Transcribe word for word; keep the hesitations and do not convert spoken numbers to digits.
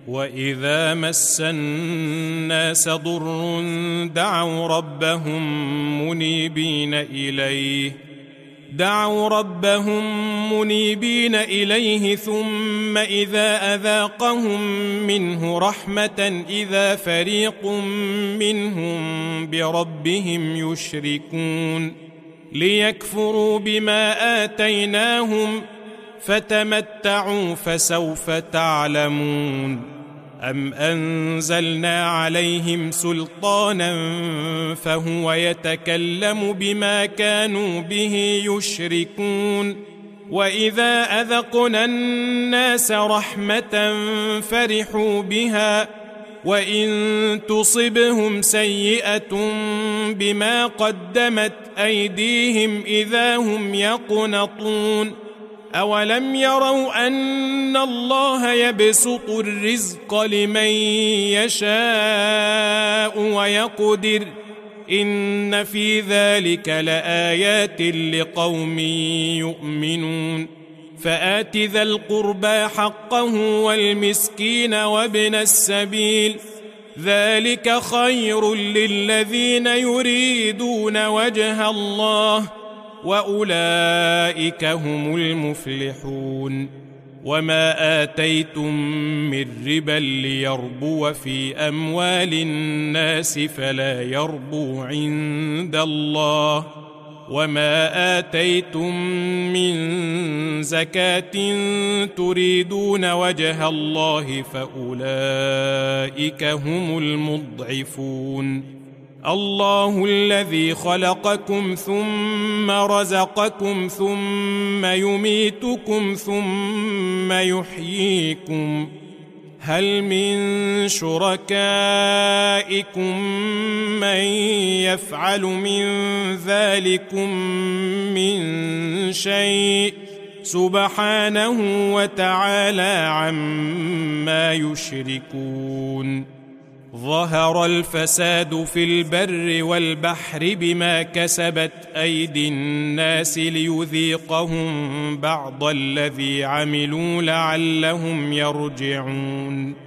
وإذا مس الناس ضر دعوا ربهم منيبين إليه دعوا ربهم منيبين إليه ثم إذا أذاقهم منه رحمة إذا فريق منهم بربهم يشركون ليكفروا بما آتيناهم فتمتعوا فسوف تعلمون أم أنزلنا عليهم سلطانا فهو يتكلم بما كانوا به يشركون وإذا أذقنا الناس رحمة فرحوا بها وإن تصبهم سيئة بما قدمت أيديهم إذا هم يقنطون أولم يروا أن الله يبسط الرزق لمن يشاء ويقدر إن في ذلك لآيات لقوم يؤمنون فآت ذا القربى حقه والمسكين وابن السبيل ذلك خير للذين يريدون وجه الله وأولئك هم المفلحون وما آتيتم من ربا ليربو في أموال الناس فلا يربو عند الله وما آتيتم من زكاة تريدون وجه الله فأولئك هم المضعفون الله الذي خلقكم ثم رزقكم ثم يميتكم ثم يحييكم هل من شركائكم من يفعل من ذلكم من شيء سبحانه وتعالى عما يشركون ظهر الفساد في البر والبحر بما كسبت أيدي الناس ليذيقهم بعض الذي عملوا لعلهم يرجعون